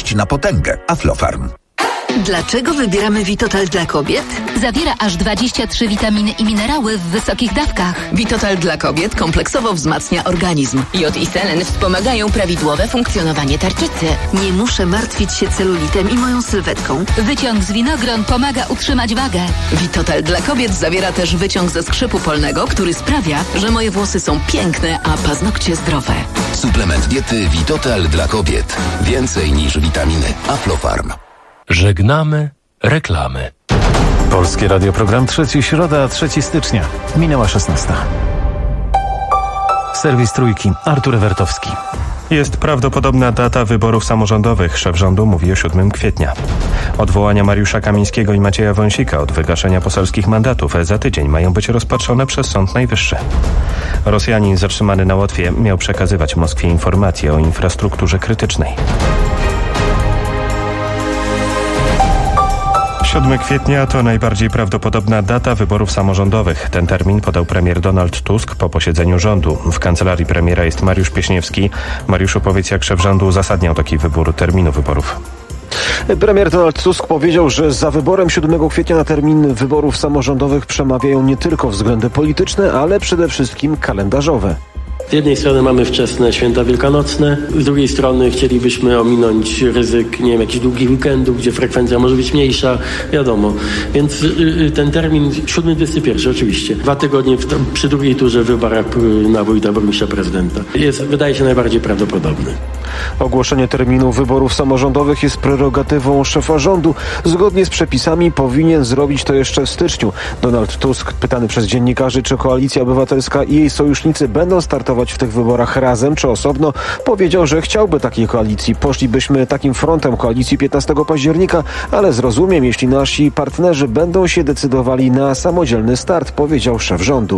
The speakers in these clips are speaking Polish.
odporność na potęgę. Aflofarm. Dlaczego wybieramy Vitotal dla kobiet? Zawiera aż 23 witaminy i minerały w wysokich dawkach. Vitotal dla kobiet kompleksowo wzmacnia organizm. Jod i selen wspomagają prawidłowe funkcjonowanie tarczycy. Nie muszę martwić się celulitem i moją sylwetką. Wyciąg z winogron pomaga utrzymać wagę. Vitotal dla kobiet zawiera też wyciąg ze skrzypu polnego, który sprawia, że moje włosy są piękne, a paznokcie zdrowe. Suplement diety Vitotal dla kobiet. Więcej niż witaminy. Aflofarm. Żegnamy reklamy. Polskie Radio, program 3, środa, 3 stycznia. Minęła 16. Serwis Trójki, Artur Ewertowski. Jest prawdopodobna data wyborów samorządowych. Szef rządu mówi o 7 kwietnia. Odwołania Mariusza Kamińskiego i Macieja Wąsika od wygaszenia poselskich mandatów za tydzień mają być rozpatrzone przez Sąd Najwyższy. Rosjanin zatrzymany na Łotwie miał przekazywać Moskwie informacje o infrastrukturze krytycznej. 7 kwietnia to najbardziej prawdopodobna data wyborów samorządowych. Ten termin podał premier Donald Tusk po posiedzeniu rządu. W kancelarii premiera jest Mariusz Pieśniewski. Mariuszu, powiedz, jak szef rządu uzasadniał taki wybór terminu wyborów? Premier Donald Tusk powiedział, że za wyborem 7 kwietnia na termin wyborów samorządowych przemawiają nie tylko względy polityczne, ale przede wszystkim kalendarzowe. Z jednej strony mamy wczesne święta wielkanocne, z drugiej strony chcielibyśmy ominąć ryzyk, nie wiem, jakichś długich weekendów, gdzie frekwencja może być mniejsza, wiadomo. Więc ten termin 7-21 oczywiście. 2 tygodnie przy drugiej turze w wyborach na wójta, burmistrza, prezydenta wydaje się najbardziej prawdopodobny. Ogłoszenie terminu wyborów samorządowych jest prerogatywą szefa rządu. Zgodnie z przepisami powinien zrobić to jeszcze w styczniu. Donald Tusk, pytany przez dziennikarzy, czy Koalicja Obywatelska i jej sojusznicy będą startować w tych wyborach razem czy osobno, powiedział, że chciałby takiej koalicji. Poszlibyśmy takim frontem koalicji 15 października, ale zrozumiem, jeśli nasi partnerzy będą się decydowali na samodzielny start, powiedział szef rządu.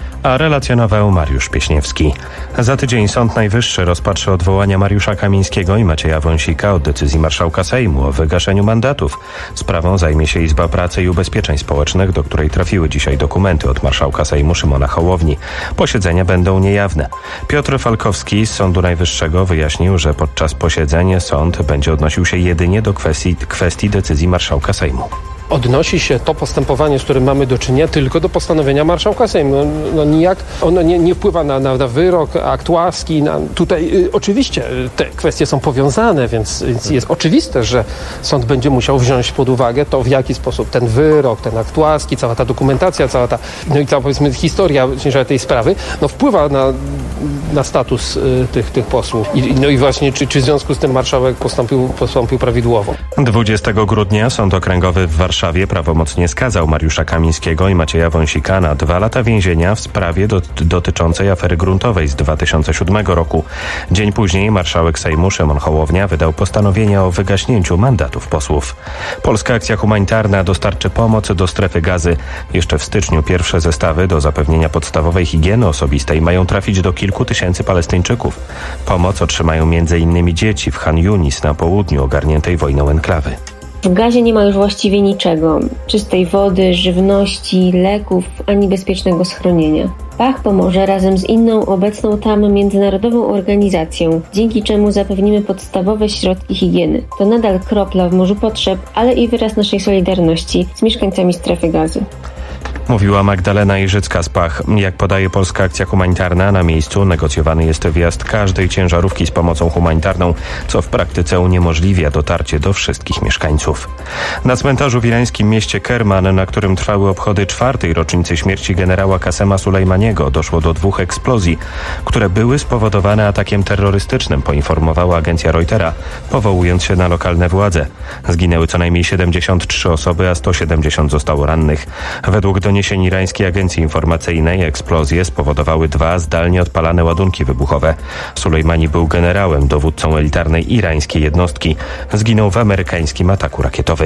A relacjonował Mariusz Pieśniewski. Za tydzień Sąd Najwyższy rozpatrzy odwołania Mariusza Kamińskiego i Macieja Wąsika od decyzji marszałka Sejmu o wygaszeniu mandatów. Sprawą zajmie się Izba Pracy i Ubezpieczeń Społecznych, do której trafiły dzisiaj dokumenty od marszałka Sejmu Szymona Hołowni. Posiedzenia będą niejawne. Piotr Falkowski z Sądu Najwyższego wyjaśnił, że podczas posiedzeń sąd będzie odnosił się jedynie do kwestii decyzji marszałka Sejmu. Odnosi się to postępowanie, z którym mamy do czynienia, tylko do postanowienia marszałka Sejmu. Nijak ono nie wpływa na wyrok, akt łaski. Tutaj oczywiście te kwestie są powiązane, więc jest oczywiste, że sąd będzie musiał wziąć pod uwagę to, w jaki sposób ten wyrok, ten akt łaski, cała ta dokumentacja, cała powiedzmy historia tej sprawy, wpływa na status tych posłów. I właśnie czy w związku z tym marszałek postąpił prawidłowo. 20 grudnia Sąd Okręgowy w Warszawie prawomocnie skazał Mariusza Kamińskiego i Macieja Wąsika na 2 lata więzienia w sprawie dotyczącej afery gruntowej z 2007 roku. Dzień później marszałek Sejmu Szymon Hołownia wydał postanowienie o wygaśnięciu mandatów posłów. Polska Akcja Humanitarna dostarczy pomoc do strefy Gazy. Jeszcze w styczniu pierwsze zestawy do zapewnienia podstawowej higieny osobistej mają trafić do kilku tysięcy Palestyńczyków. Pomoc otrzymają m.in. dzieci w Han Yunis na południu ogarniętej wojną enklawy. W Gazie nie ma już właściwie niczego. Czystej wody, żywności, leków, ani bezpiecznego schronienia. Pach pomoże razem z inną obecną tam międzynarodową organizacją, dzięki czemu zapewnimy podstawowe środki higieny. To nadal kropla w morzu potrzeb, ale i wyraz naszej solidarności z mieszkańcami strefy Gazy. Mówiła Magdalena Jerzycka z Pach. Jak podaje Polska Akcja Humanitarna, na miejscu negocjowany jest wjazd każdej ciężarówki z pomocą humanitarną, co w praktyce uniemożliwia dotarcie do wszystkich mieszkańców. Na cmentarzu w irańskim mieście Kerman, na którym trwały obchody 4. rocznicy śmierci generała Kasema Sulejmaniego, doszło do 2 eksplozji, które były spowodowane atakiem terrorystycznym, poinformowała agencja Reutera, powołując się na lokalne władze. Zginęły co najmniej 73 osoby, a 170 zostało rannych. Według doniesień irańskiej agencji informacyjnej eksplozje spowodowały 2 zdalnie odpalane ładunki wybuchowe. Sulejmani był generałem, dowódcą elitarnej irańskiej jednostki. Zginął w amerykańskim ataku rakietowym.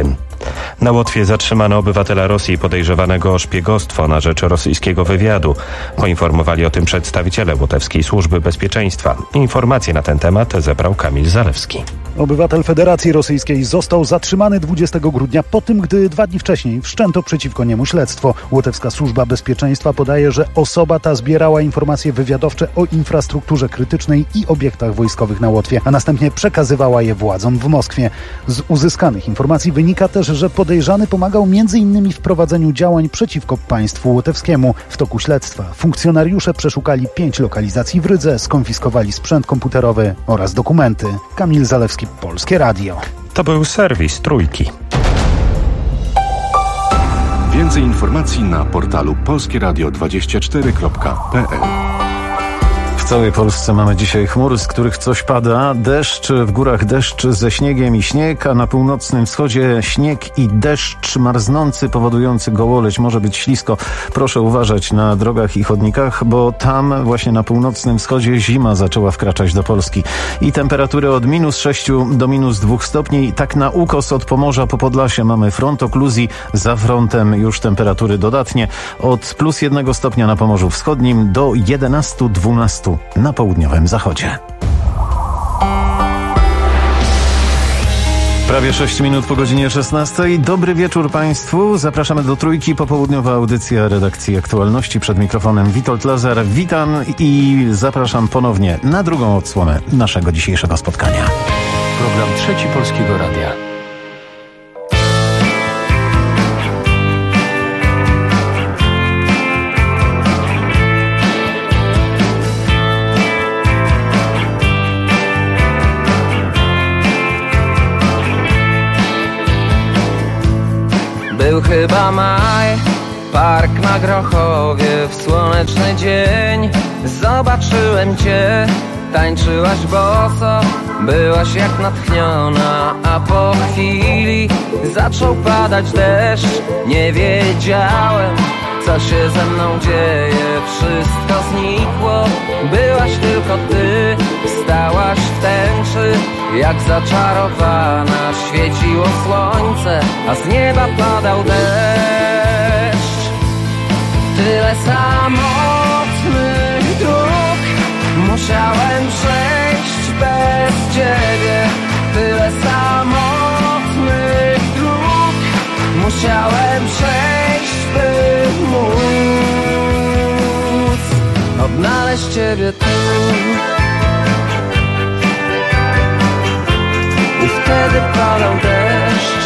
Na Łotwie zatrzymano obywatela Rosji podejrzewanego o szpiegostwo na rzecz rosyjskiego wywiadu. Poinformowali o tym przedstawiciele Łotewskiej Służby Bezpieczeństwa. Informacje na ten temat zebrał Kamil Zalewski. Obywatel Federacji Rosyjskiej został zatrzymany 20 grudnia po tym, gdy 2 dni wcześniej wszczęto przeciwko niemu śledztwo. Łotewska Służba Bezpieczeństwa podaje, że osoba ta zbierała informacje wywiadowcze o infrastrukturze krytycznej i obiektach wojskowych na Łotwie, a następnie przekazywała je władzom w Moskwie. Z uzyskanych informacji wynika też, że podejrzany pomagał m.in. w prowadzeniu działań przeciwko państwu łotewskiemu. W toku śledztwa funkcjonariusze przeszukali 5 lokalizacji w Rydze, skonfiskowali sprzęt komputerowy oraz dokumenty. Kamil Zalewski, Polskie Radio. To był serwis Trójki. Więcej informacji na portalu polskieradio24.pl. W całej Polsce mamy dzisiaj chmury, z których coś pada. Deszcz, w górach deszcz ze śniegiem i śnieg, a na północnym wschodzie śnieg i deszcz marznący, powodujący gołoleć. Może być ślisko. Proszę uważać na drogach i chodnikach, bo tam właśnie na północnym wschodzie zima zaczęła wkraczać do Polski. I temperatury od -6 do -2 stopni. Tak na ukos od Pomorza po Podlasie mamy front okluzji. Za frontem już temperatury dodatnie. Od +1 stopnia na Pomorzu Wschodnim do 11-12 na południowym zachodzie. Prawie 6 minut po godzinie 16. Dobry wieczór Państwu. Zapraszamy do Trójki. Popołudniowa audycja redakcji Aktualności. Przed mikrofonem Witold Lazar. Witam i zapraszam ponownie na drugą odsłonę naszego dzisiejszego spotkania. Program Trzeci Polskiego Radia. Był chyba maj, park na Grochowie, w słoneczny dzień zobaczyłem cię. Tańczyłaś boso, byłaś jak natchniona, a po chwili zaczął padać deszcz. Nie wiedziałem, co się ze mną dzieje, wszystko znikło. Byłaś tylko ty, stałaś w tęczy, jak zaczarowana. Świeciło słońce, a z nieba padał deszcz. Tyle samotnych dróg musiałem przejść bez ciebie. Tyle samotnych dróg musiałem przejść, by móc odnaleźć ciebie tu. I wtedy padał deszcz.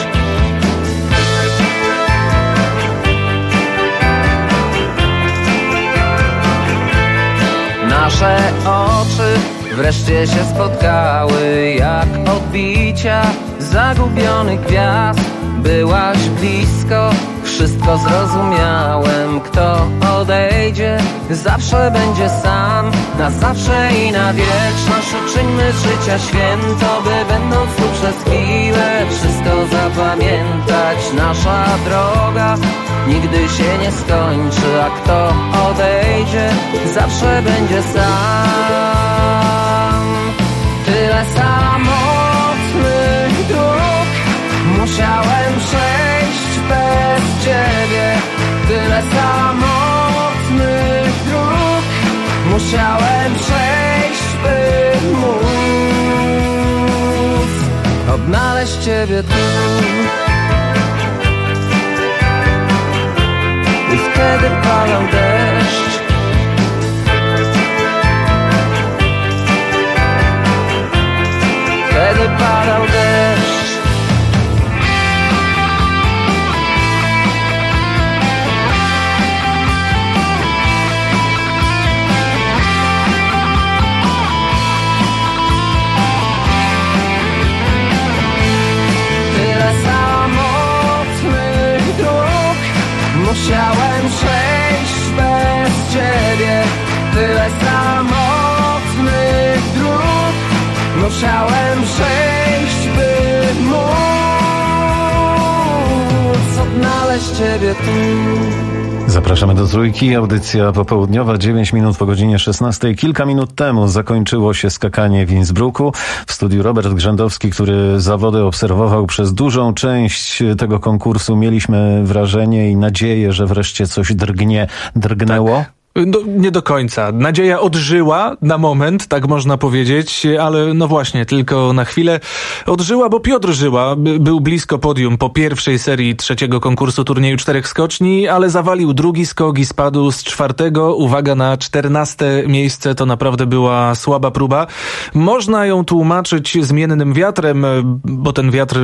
Nasze oczy wreszcie się spotkały, jak odbicia zagubionych gwiazd. Byłaś blisko, wszystko zrozumiałem. Kto odejdzie, zawsze będzie sam. Na zawsze i na wieczność uczyńmy z życia święto, by będąc tu przez chwilę wszystko zapamiętać. Nasza droga nigdy się nie skończy, a kto odejdzie, zawsze będzie sam. Tyle samotnych dróg musiałem przejść bez ciebie. Tyle samotnych dróg musiałem przejść, by móc odnaleźć ciebie tu. I wtedy padał deszcz. Wtedy padał deszcz. Tyle samotnych dróg musiałem przejść bez ciebie. Tyle samotnych dróg musiałem przejść, by móc odnaleźć ciebie tu. Zapraszamy do Trójki. Audycja popołudniowa, 9 minut po godzinie 16. Kilka minut temu zakończyło się skakanie w Innsbrucku. W studiu Robert Grzędowski, który zawody obserwował przez dużą część tego konkursu. Mieliśmy wrażenie i nadzieję, że wreszcie coś drgnęło. Tak. No, nie do końca. Nadzieja odżyła na moment, tak można powiedzieć, ale no właśnie, tylko na chwilę odżyła, bo Piotr Żyła był blisko podium po pierwszej serii trzeciego konkursu turnieju 4 skoczni, ale zawalił drugi skok i spadł z 4. Uwaga, na 14. miejsce. To naprawdę była słaba próba. Można ją tłumaczyć zmiennym wiatrem, bo ten wiatr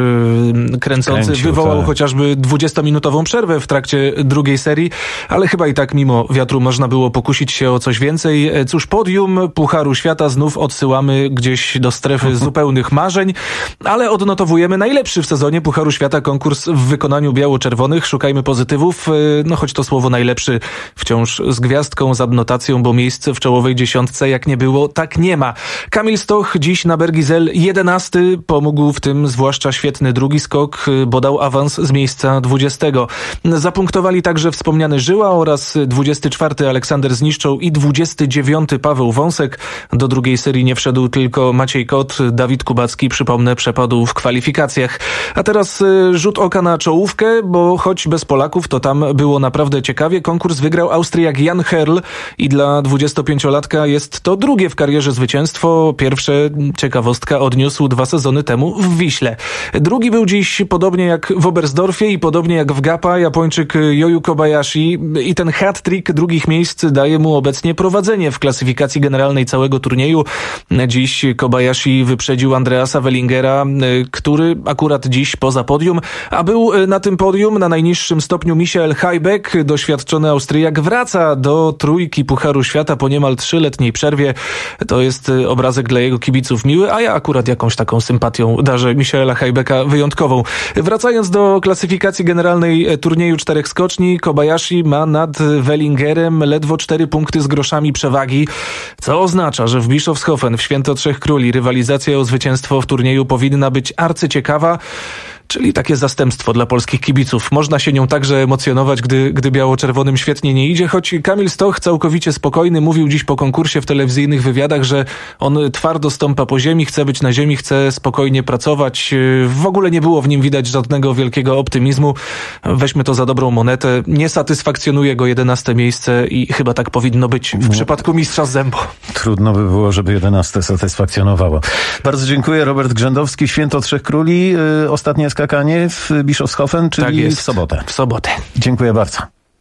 kręcący wywołał chociażby 20-minutową przerwę w trakcie drugiej serii, ale chyba i tak mimo wiatru można było pokusić się o coś więcej. Cóż, podium Pucharu Świata znów odsyłamy gdzieś do strefy zupełnych marzeń, ale odnotowujemy najlepszy w sezonie Pucharu Świata konkurs w wykonaniu biało-czerwonych. Szukajmy pozytywów, no choć to słowo najlepszy wciąż z gwiazdką, z adnotacją, bo miejsce w czołowej dziesiątce jak nie było, tak nie ma. Kamil Stoch dziś na Bergizel 11. Pomógł w tym zwłaszcza świetny drugi skok, bo dał awans z miejsca 20. Zapunktowali także wspomniany Żyła oraz 24. Aleksander Zniszczą i 29. Paweł Wąsek. Do drugiej serii nie wszedł tylko Maciej Kot. Dawid Kubacki, przypomnę, przepadł w kwalifikacjach. A teraz rzut oka na czołówkę, bo choć bez Polaków, to tam było naprawdę ciekawie. Konkurs wygrał Austriak Jan Herl i dla 25-latka jest to drugie w karierze zwycięstwo. Pierwsze, ciekawostka, odniósł 2 sezony temu w Wiśle. Drugi był dziś, podobnie jak w Oberstdorfie i podobnie jak w Gapa, Japończyk Yoyu Kobayashi, i ten hat-trick drugich miejsc daje mu obecnie prowadzenie w klasyfikacji generalnej całego turnieju. Dziś Kobayashi wyprzedził Andreasa Wellingera, który akurat dziś poza podium, a był na tym podium na najniższym stopniu Michael Hajbek. Doświadczony Austriak wraca do trójki Pucharu Świata po niemal 3-letniej przerwie. To jest obrazek dla jego kibiców miły, a ja akurat jakąś taką sympatią darzę Michaela Hajbeka wyjątkową. Wracając do klasyfikacji generalnej turnieju 4 skoczni, Kobayashi ma nad Wellingerem ledwo 4 punkty z groszami przewagi, co oznacza, że w Bischofshofen, w Święto Trzech Króli, rywalizacja o zwycięstwo w turnieju powinna być arcyciekawa. Czyli takie zastępstwo dla polskich kibiców. Można się nią także emocjonować, gdy biało-czerwonym świetnie nie idzie, choć Kamil Stoch całkowicie spokojny mówił dziś po konkursie w telewizyjnych wywiadach, że on twardo stąpa po ziemi, chce być na ziemi, chce spokojnie pracować. W ogóle nie było w nim widać żadnego wielkiego optymizmu. Weźmy to za dobrą monetę. Nie satysfakcjonuje go 11. miejsce i chyba tak powinno być w przypadku mistrza z zębu. Trudno by było, żeby 11. satysfakcjonowało. Bardzo dziękuję. Robert Grzędowski, Święto Trzech Króli. Ostatnie skakanie w Bischofshofen, czyli tak jest, w sobotę. W sobotę. Dziękuję bardzo.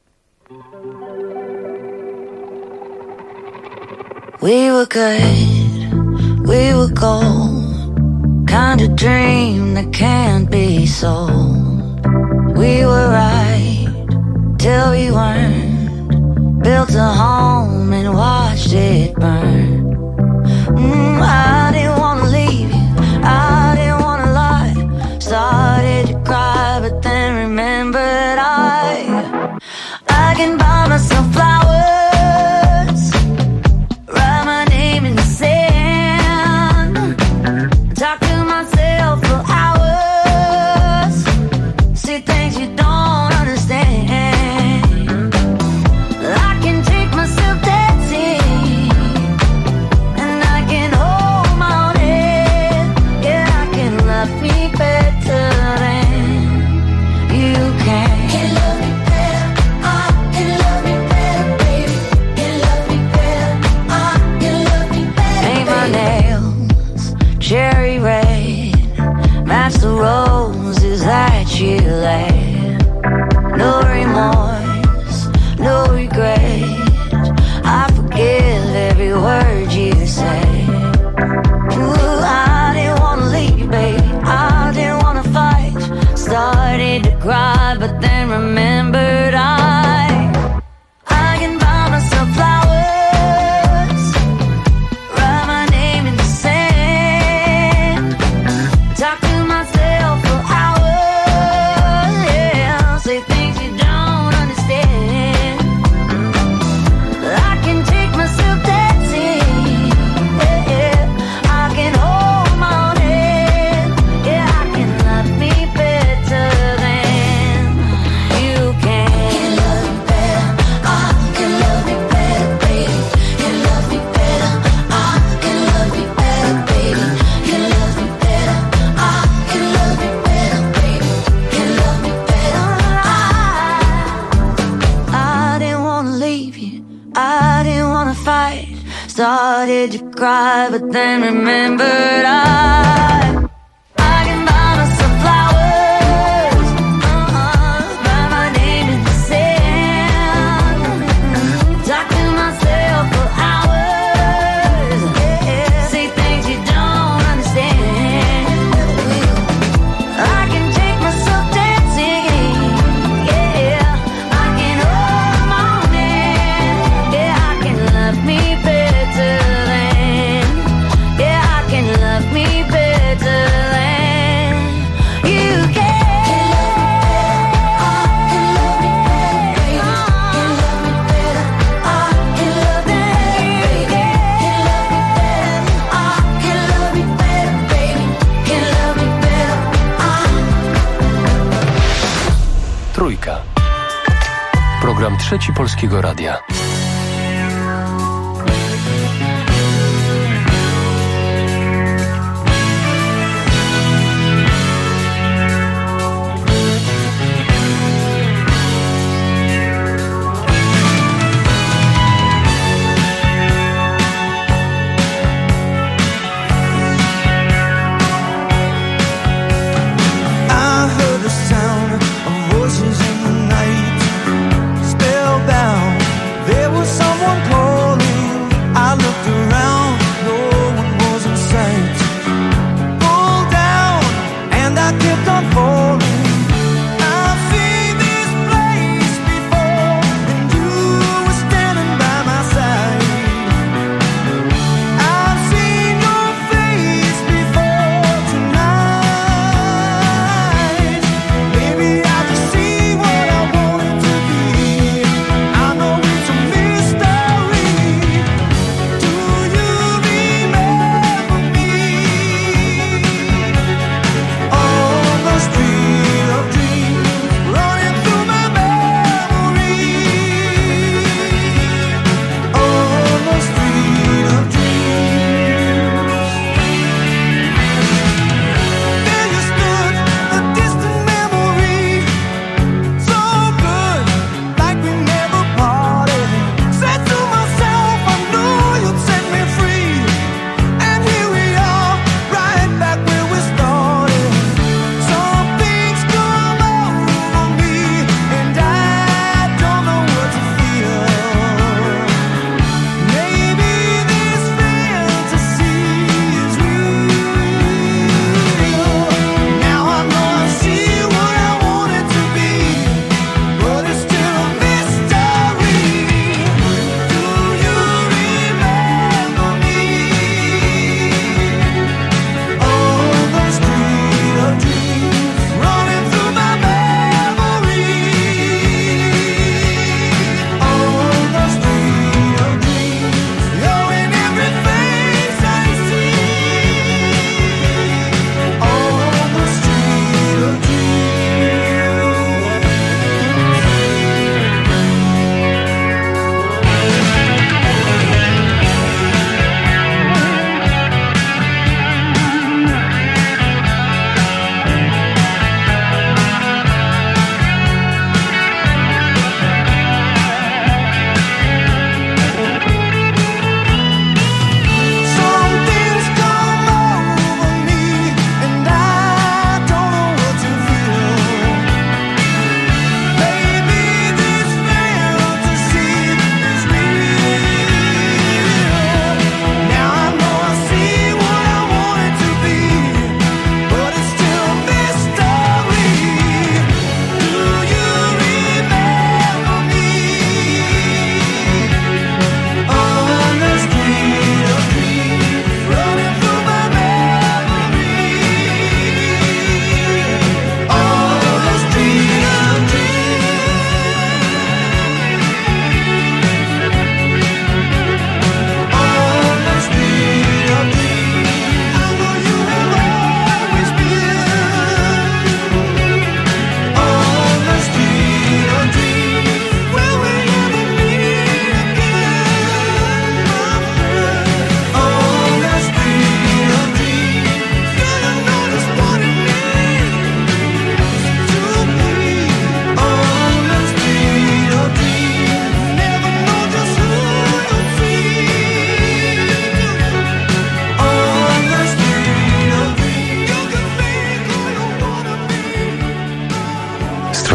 We were good, we were gold, kind of dream that can't be sold. We were right till we weren't, built a home and watched it burn. I didn't want to leave you, I didn't want to lie. Started to cry, but then remembered I can buy myself flowers, write my name in the sand, talk to myself for hours, see things you don't understand. I can take myself dancing, and I can hold my own head. Yeah, I can love me better than you can. Can love me better, I can love me better, baby. Can love me better, I can love me better. Paint my nails cherry red, match the roses that you laid. No remorse, no regret, I forgive every word you say. Ooh, I didn't wanna leave, baby, I didn't wanna fight. Started to cry, but then remembered I can buy myself flowers, write my name in the sand, talk to myself for hours. did you cry? But then remembered I can buy myself flowers, write my name in the sand, talk to myself for hours, say things you don't understand. I can take myself dancing, yeah, I can hold the morning, yeah, I can love me better than, yeah, I can love me better than you can. Trójka. Program Trzeci Polskiego Radia. I heard the sound of voices in the night, spellbound. There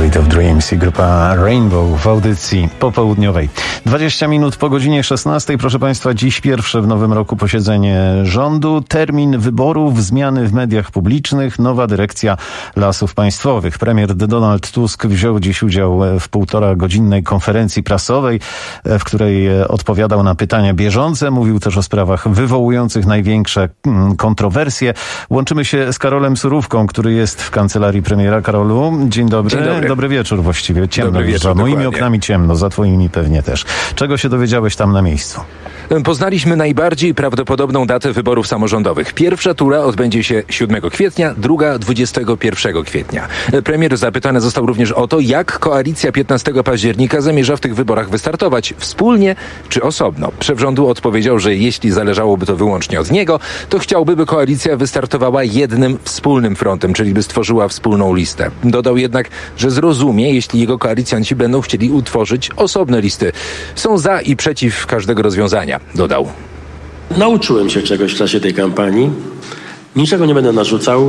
Sweet of Dreams i grupa Rainbow w audycji popołudniowej. 20 minut po godzinie 16. Proszę Państwa, dziś pierwsze w nowym roku posiedzenie rządu. Termin wyborów, zmiany w mediach publicznych, nowa dyrekcja Lasów Państwowych. Premier Donald Tusk wziął dziś udział w 1,5-godzinnej konferencji prasowej, w której odpowiadał na pytania bieżące. Mówił też o sprawach wywołujących największe kontrowersje. Łączymy się z Karolem Surówką, który jest w kancelarii premiera. Karolu, dzień dobry. Dzień dobry. Dobry wieczór właściwie. Ciemno. Dobry wieczór, za moimi dokładnie. oknami ciemno, za twoimi pewnie też. Czego się dowiedziałeś tam na miejscu? Poznaliśmy najbardziej prawdopodobną datę wyborów samorządowych. Pierwsza tura odbędzie się 7 kwietnia, druga 21 kwietnia. Premier zapytany został również o to, jak koalicja 15 października zamierza w tych wyborach wystartować. Wspólnie czy osobno? Szef rządu odpowiedział, że jeśli zależałoby to wyłącznie od niego, to chciałby, by koalicja wystartowała jednym wspólnym frontem, czyli by stworzyła wspólną listę. Dodał jednak, że zrozumie, jeśli jego koalicjanci będą chcieli utworzyć osobne listy. Są za i przeciw każdego rozwiązania, dodał. Nauczyłem się czegoś w czasie tej kampanii. Niczego nie będę narzucał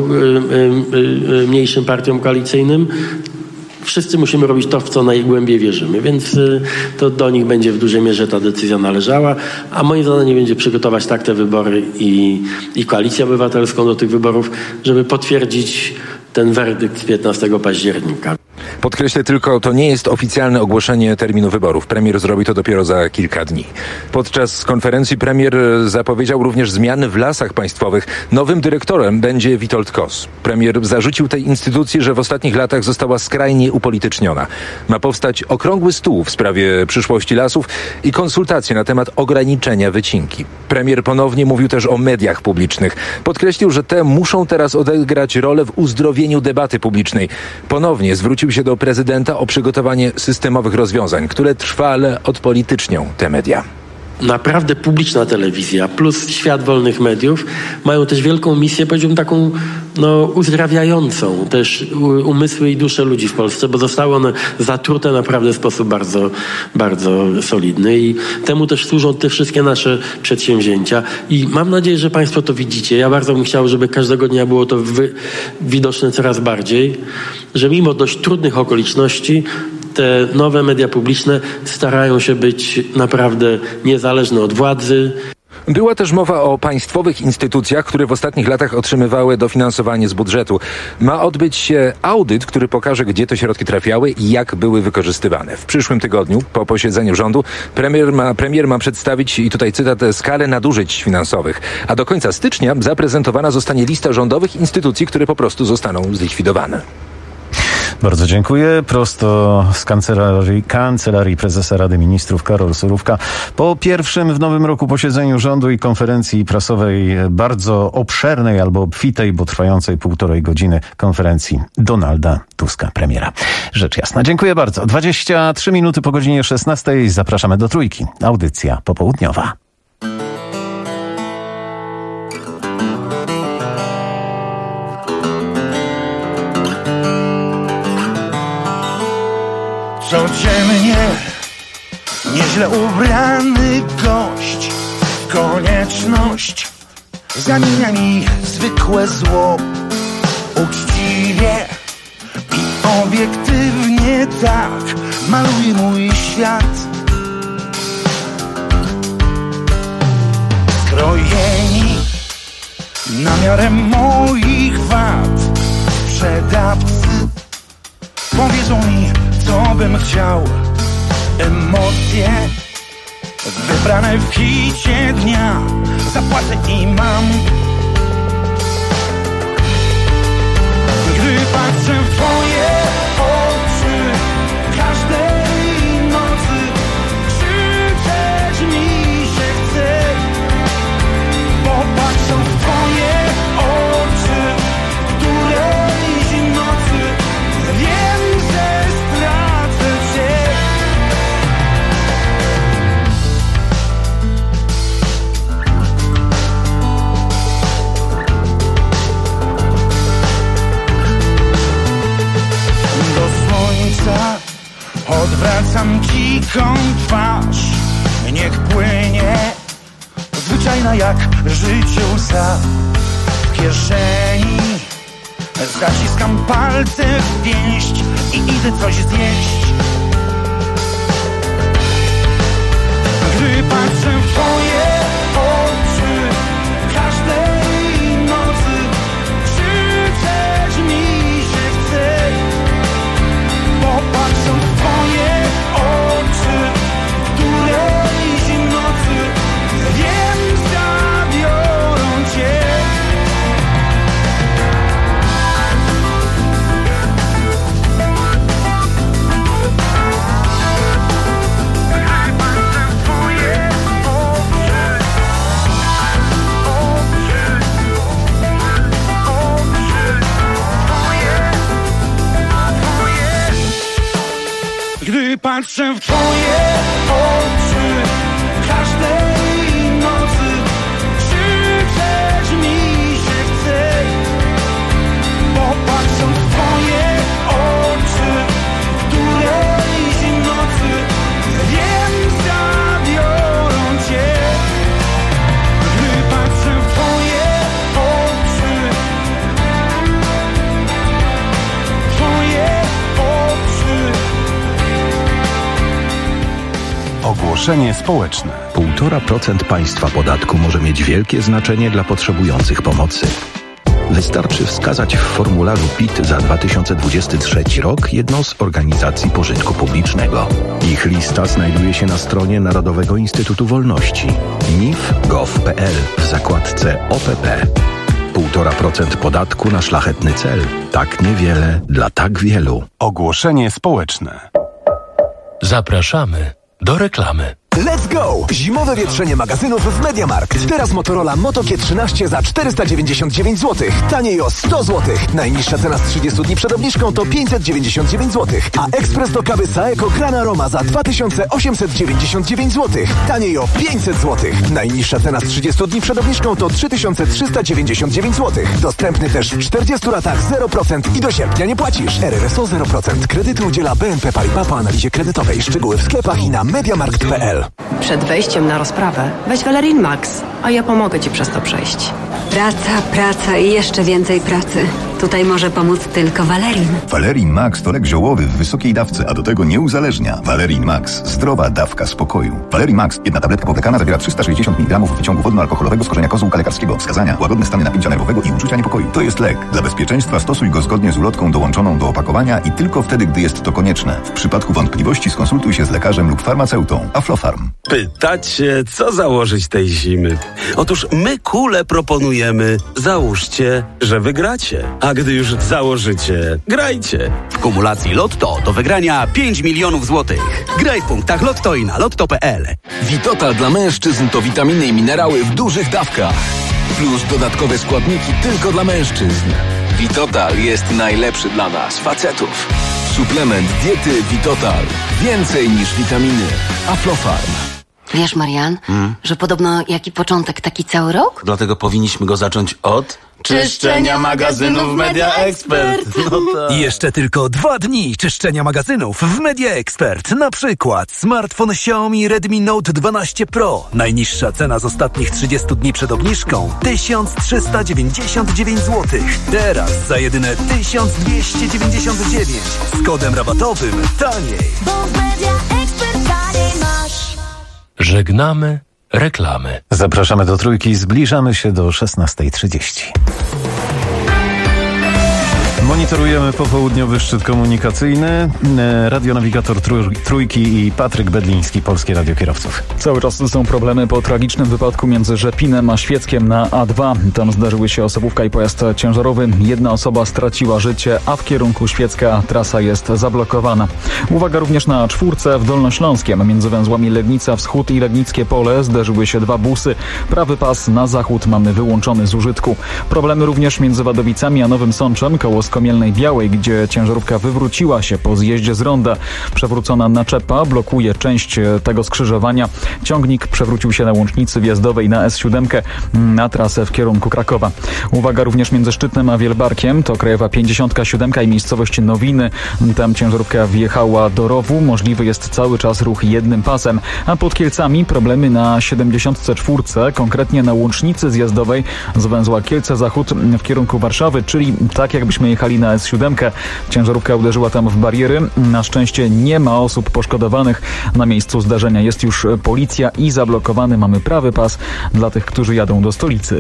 mniejszym partiom koalicyjnym. Wszyscy musimy robić to, w co najgłębiej wierzymy, więc to do nich będzie w dużej mierze ta decyzja należała, a moim zadaniem będzie przygotować tak te wybory i Koalicję Obywatelską do tych wyborów, żeby potwierdzić ten werdykt 15 października. Podkreślę tylko, to nie jest oficjalne ogłoszenie terminu wyborów. Premier zrobi to dopiero za kilka dni. Podczas konferencji premier zapowiedział również zmiany w Lasach Państwowych. Nowym dyrektorem będzie Witold Kos. Premier zarzucił tej instytucji, że w ostatnich latach została skrajnie upolityczniona. Ma powstać okrągły stół w sprawie przyszłości lasów i konsultacje na temat ograniczenia wycinki. Premier ponownie mówił też o mediach publicznych. Podkreślił, że te muszą teraz odegrać rolę w uzdrowieniu debaty publicznej. Ponownie zwrócił się do prezydenta o przygotowanie systemowych rozwiązań, które trwale odpolitycznią te media. Naprawdę publiczna telewizja plus świat wolnych mediów mają też wielką misję, powiedziałbym taką uzdrawiającą też umysły i dusze ludzi w Polsce, bo zostały one zatrute naprawdę w sposób bardzo, bardzo solidny i temu też służą te wszystkie nasze przedsięwzięcia i mam nadzieję, że Państwo to widzicie. Ja bardzo bym chciał, żeby każdego dnia było to widoczne coraz bardziej, że mimo dość trudnych okoliczności te nowe media publiczne starają się być naprawdę niezależne od władzy. Była też mowa o państwowych instytucjach, które w ostatnich latach otrzymywały dofinansowanie z budżetu. Ma odbyć się audyt, który pokaże, gdzie te środki trafiały i jak były wykorzystywane. W przyszłym tygodniu, po posiedzeniu rządu, premier ma przedstawić, i tutaj cytat, skalę nadużyć finansowych. A do końca stycznia zaprezentowana zostanie lista rządowych instytucji, które po prostu zostaną zlikwidowane. Bardzo dziękuję. Prosto z kancelarii prezesa Rady Ministrów Karol Surówka. Po pierwszym w nowym roku posiedzeniu rządu i konferencji prasowej bardzo obszernej albo obfitej, bo trwającej 1,5 godziny konferencji Donalda Tuska, premiera. Rzecz jasna. Dziękuję bardzo. 23 minuty po godzinie 16. Zapraszamy do Trójki. Audycja popołudniowa. Codziennie nieźle ubrany gość w konieczność zamienia mi zwykłe zło. Uczciwie i obiektywnie tak maluje mój świat. Skrojeni na miarę moich wad sprzedawcy powiedzą mi, co bym chciał. Emocje wybrane w hicie dnia zapłacę i mam. Gdy patrzę w twoje oczy każdej nocy, krzyczeć mi się chce, bo patrzę w twoje oczy którejś nocy wiem, że stracę cię. Do słońca odwracam dziką twarz. Niech płynie zwyczajna jak życie łza. W kieszeni Zaciskam palce w pięść i idę coś zjeść. Gdy patrzę w twoje oczy każdej nocy, krzyczeć mi się chce. Popatrzę w twoje oczy którejś nocy, wiem, zabiorą cię. Gdy patrzę w twoje oczy każdej nocy, krzyczeć mi się chce. Popatrzę w twoje oczy którejś nocy, wiem, zabiorą cię. Gdy patrzę w twoje oczy, twoje oczy. Ogłoszenie społeczne. 1,5% państwa podatku może mieć wielkie znaczenie dla potrzebujących pomocy. Wystarczy wskazać w formularzu PIT za 2023 rok jedną z organizacji pożytku publicznego. Ich lista znajduje się na stronie Narodowego Instytutu Wolności nif.gov.pl w zakładce OPP. 1,5% podatku na szlachetny cel. Tak niewiele dla tak wielu. Ogłoszenie społeczne. Zapraszamy do reklamy. Let's go! Zimowe wietrzenie magazynów w MediaMarkt. Teraz Motorola Moto G13 za 499 zł. Taniej o 100 zł. Najniższa cena z 30 dni przed obniżką to 599 zł. A ekspres do kawy Saeco Gran Aroma za 2899 zł. Taniej o 500 zł. Najniższa cena z 30 dni przed obniżką to 3399 zł. Dostępny też w 40 ratach 0% i do sierpnia nie płacisz. RRSO 0%. Kredyty udziela BNP Paribas po analizie kredytowej. Szczegóły w sklepach i na mediamarkt.pl. Przed wejściem na rozprawę weź Valerin Max, a ja pomogę ci przez to przejść. Praca i jeszcze więcej pracy. Tutaj może pomóc tylko Valerin. Valerin Max to lek ziołowy w wysokiej dawce, a do tego nie uzależnia. Valerin Max. Zdrowa dawka spokoju. Valerin Max. Jedna tabletka powlekana zawiera 360 mg wyciągu wodno-alkoholowego z korzenia kozłka lekarskiego. Wskazania: łagodne stany napięcia nerwowego i uczucia niepokoju. To jest lek. Dla bezpieczeństwa stosuj go zgodnie z ulotką dołączoną do opakowania i tylko wtedy, gdy jest to konieczne. W przypadku wątpliwości skonsultuj się z lekarzem lub farmaceutą. Aflofarm. Pytacie, co założyć tej zimy? Otóż my kule proponujemy. Załóżcie, że wygracie. A gdy już założycie, grajcie. W kumulacji Lotto do wygrania 5 milionów złotych. Graj w punktach Lotto i na lotto.pl. Vitotal dla mężczyzn to witaminy i minerały w dużych dawkach. Plus dodatkowe składniki tylko dla mężczyzn. Vitotal jest najlepszy dla nas, facetów. Suplement diety Vitotal. Więcej niż witaminy. Aflofarm. Wiesz, Marian, że podobno jaki początek, taki cały rok? Dlatego powinniśmy go zacząć od czyszczenia magazynów Media Expert. No tak. I jeszcze tylko 2 dni czyszczenia magazynów w Media Expert. Na przykład smartfon Xiaomi Redmi Note 12 Pro. Najniższa cena z ostatnich 30 dni przed obniżką 1399 zł. Teraz za jedyne 1299 z kodem rabatowym taniej. Bo w Media Expert taniej masz. Żegnamy reklamy. Zapraszamy do Trójki, zbliżamy się do 16:30. Monitorujemy popołudniowy szczyt komunikacyjny. Radionawigator Trójki i Patryk Bedliński, Polskie Radio Kierowców. Cały czas są problemy po tragicznym wypadku między Rzepinem a Świeckiem na A2. Tam zdarzyły się osobówka i pojazd ciężarowy. Jedna osoba straciła życie, a w kierunku Świecka trasa jest zablokowana. Uwaga również na A4 w Dolnośląskiem. Między węzłami Legnica Wschód i Legnickie Pole zderzyły się 2 busy. Prawy pas na zachód mamy wyłączony z użytku. Problemy również między Wadowicami a Nowym Sączem koło Komielnej Białej, gdzie ciężarówka wywróciła się po zjeździe z ronda. Przewrócona naczepa blokuje część tego skrzyżowania. Ciągnik przewrócił się na łącznicy wjazdowej na S7 na trasę w kierunku Krakowa. Uwaga również między Szczytnem a Wielbarkiem. To krajowa 57 i miejscowość Nowiny. Tam ciężarówka wjechała do rowu. Możliwy jest cały czas ruch jednym pasem. A pod Kielcami problemy na 74, konkretnie na łącznicy zjazdowej z węzła Kielce Zachód w kierunku Warszawy, czyli tak jakbyśmy jechali na S7. Ciężarówka uderzyła tam w bariery. Na szczęście nie ma osób poszkodowanych. Na miejscu zdarzenia jest już policja i zablokowany mamy prawy pas dla tych, którzy jadą do stolicy.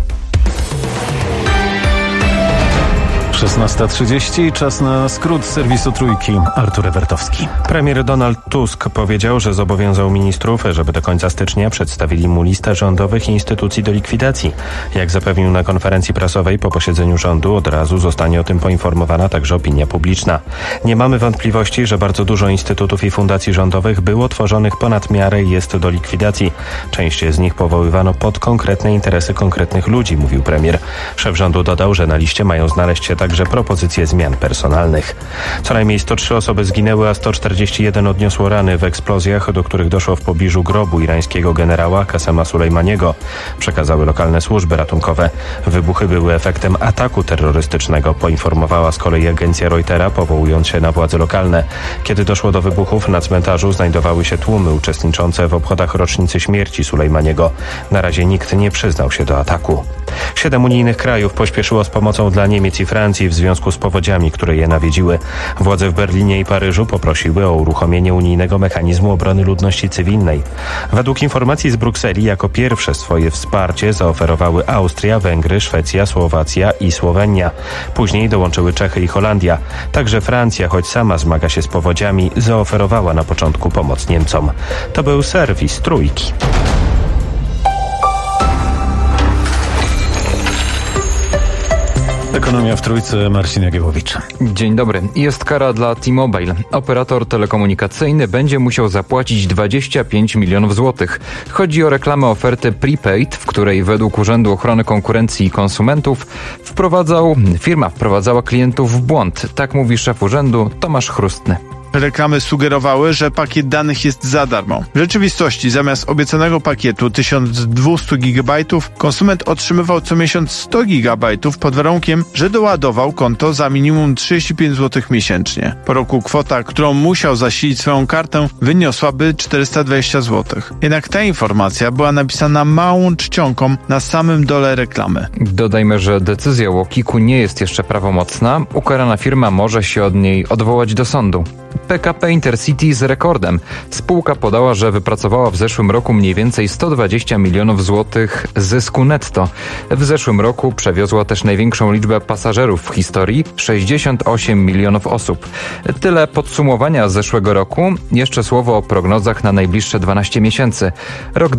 16:30, czas na skrót serwisu Trójki. Artur Ewertowski. Premier Donald Tusk powiedział, że zobowiązał ministrów, żeby do końca stycznia przedstawili mu listę rządowych instytucji do likwidacji. Jak zapewnił na konferencji prasowej po posiedzeniu rządu, od razu zostanie o tym poinformowana także opinia publiczna. Nie mamy wątpliwości, że bardzo dużo instytutów i fundacji rządowych było tworzonych ponad miarę i jest do likwidacji. Część z nich powoływano pod konkretne interesy konkretnych ludzi, mówił premier. Szef rządu dodał, że na liście mają znaleźć się także propozycje zmian personalnych. Co najmniej 103 osoby zginęły, a 141 odniosło rany w eksplozjach, do których doszło w pobliżu grobu irańskiego generała Kasema Sulejmaniego, przekazały lokalne służby ratunkowe. Wybuchy były efektem ataku terrorystycznego, poinformowała z kolei agencja Reutera, powołując się na władze lokalne. Kiedy doszło do wybuchów, na cmentarzu znajdowały się tłumy uczestniczące w obchodach rocznicy śmierci Sulejmaniego. Na razie nikt nie przyznał się do ataku. 7 unijnych krajów pośpieszyło z pomocą dla Niemiec i Francji w związku z powodziami, które je nawiedziły. Władze w Berlinie i Paryżu poprosiły o uruchomienie unijnego mechanizmu obrony ludności cywilnej. Według informacji z Brukseli jako pierwsze swoje wsparcie zaoferowały Austria, Węgry, Szwecja, Słowacja i Słowenia. Później dołączyły Czechy i Holandia. Także Francja, choć sama zmaga się z powodziami, zaoferowała na początku pomoc Niemcom. To był serwis Trójki. Ekonomia w Trójce, Marcin Jagiełowicz. Dzień dobry. Jest kara dla T-Mobile. Operator telekomunikacyjny będzie musiał zapłacić 25 milionów złotych. Chodzi o reklamę oferty prepaid, w której według Urzędu Ochrony Konkurencji i Konsumentów firma wprowadzała klientów w błąd. Tak mówi szef urzędu Tomasz Chrustny. Reklamy sugerowały, że pakiet danych jest za darmo. W rzeczywistości zamiast obiecanego pakietu 1200 GB konsument otrzymywał co miesiąc 100 GB pod warunkiem, że doładował konto za minimum 35 zł miesięcznie. Po roku kwota, którą musiał zasilić swoją kartę, wyniosłaby 420 zł. Jednak ta informacja była napisana małą czcionką na samym dole reklamy. Dodajmy, że decyzja UOKiK-u nie jest jeszcze prawomocna. Ukarana firma może się od niej odwołać do sądu. PKP Intercity z rekordem. Spółka podała, że wypracowała w zeszłym roku mniej więcej 120 milionów złotych zysku netto. W zeszłym roku przewiozła też największą liczbę pasażerów w historii, 68 milionów osób. Tyle podsumowania z zeszłego roku. Jeszcze słowo o prognozach na najbliższe 12 miesięcy. Rok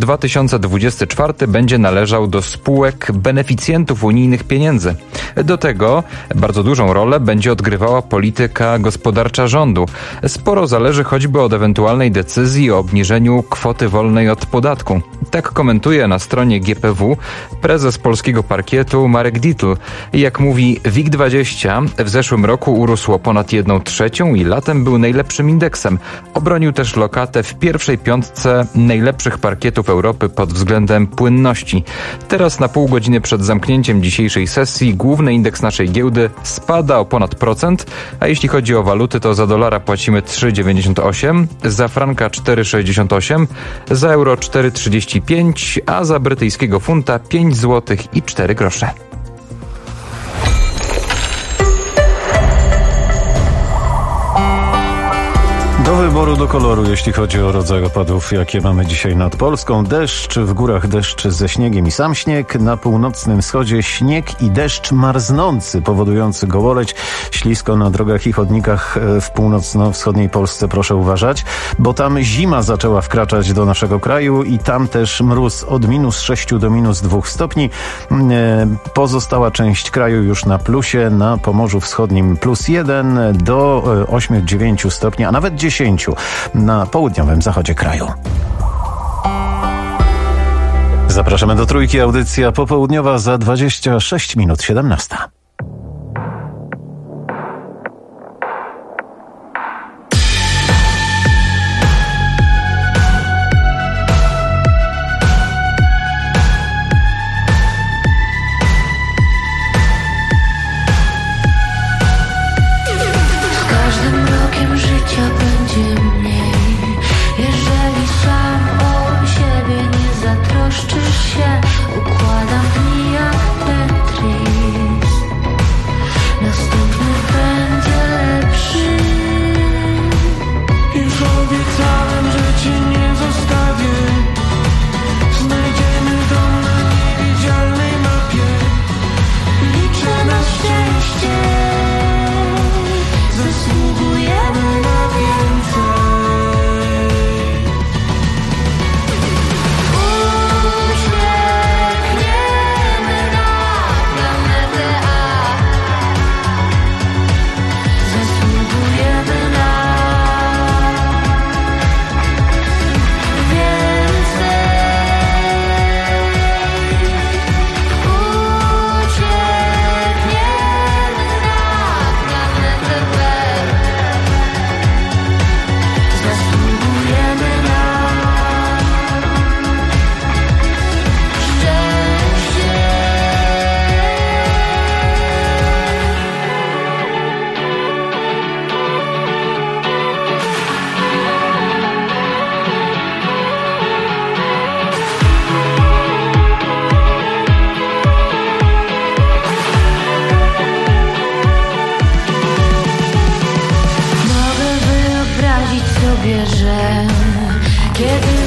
2024 będzie należał do spółek beneficjentów unijnych pieniędzy. Do tego bardzo dużą rolę będzie odgrywała polityka gospodarcza rządu. Sporo zależy choćby od ewentualnej decyzji o obniżeniu kwoty wolnej od podatku. Tak komentuje na stronie GPW prezes polskiego parkietu Marek Dietl. Jak mówi WIG20, w zeszłym roku urósł ponad 1/3 i latem był najlepszym indeksem. Obronił też lokatę w pierwszej piątce najlepszych parkietów Europy pod względem płynności. Teraz na pół godziny przed zamknięciem dzisiejszej sesji główny indeks naszej giełdy spada o ponad procent, a jeśli chodzi o waluty, to za dolara płacimy 3,98, za franka 4,68, za euro 4,35, a za brytyjskiego funta 5 zł i 4 grosze. Do wyboru, do koloru, jeśli chodzi o rodzaj opadów, jakie mamy dzisiaj nad Polską. Deszcz, w górach deszcz ze śniegiem i sam śnieg. Na północnym wschodzie śnieg i deszcz marznący, powodujący gołoleć. Ślisko na drogach i chodnikach w północno-wschodniej Polsce, proszę uważać, bo tam zima zaczęła wkraczać do naszego kraju i tam też mróz od -6 do -2 stopni. Pozostała część kraju już na plusie, na Pomorzu Wschodnim +1 do 8-9 stopni, a nawet 10 na południowym zachodzie kraju. Zapraszamy do Trójki, audycja popołudniowa za 26 minut 17.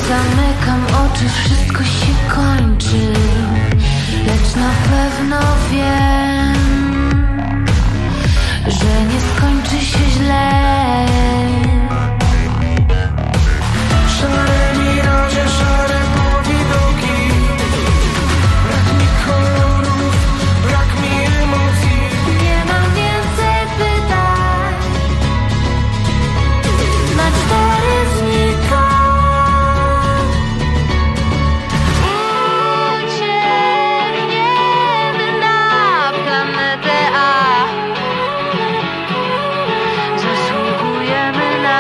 Zamykam oczy, wszystko się kończy, lecz na pewno wiem, że nie skończy się źle. Szare miraże, szare powidoki, brak mi kolorów, brak mi emocji. Nie mam więcej pytań, na 4 znika. Uciekniemy na planetę A. Zasługujemy na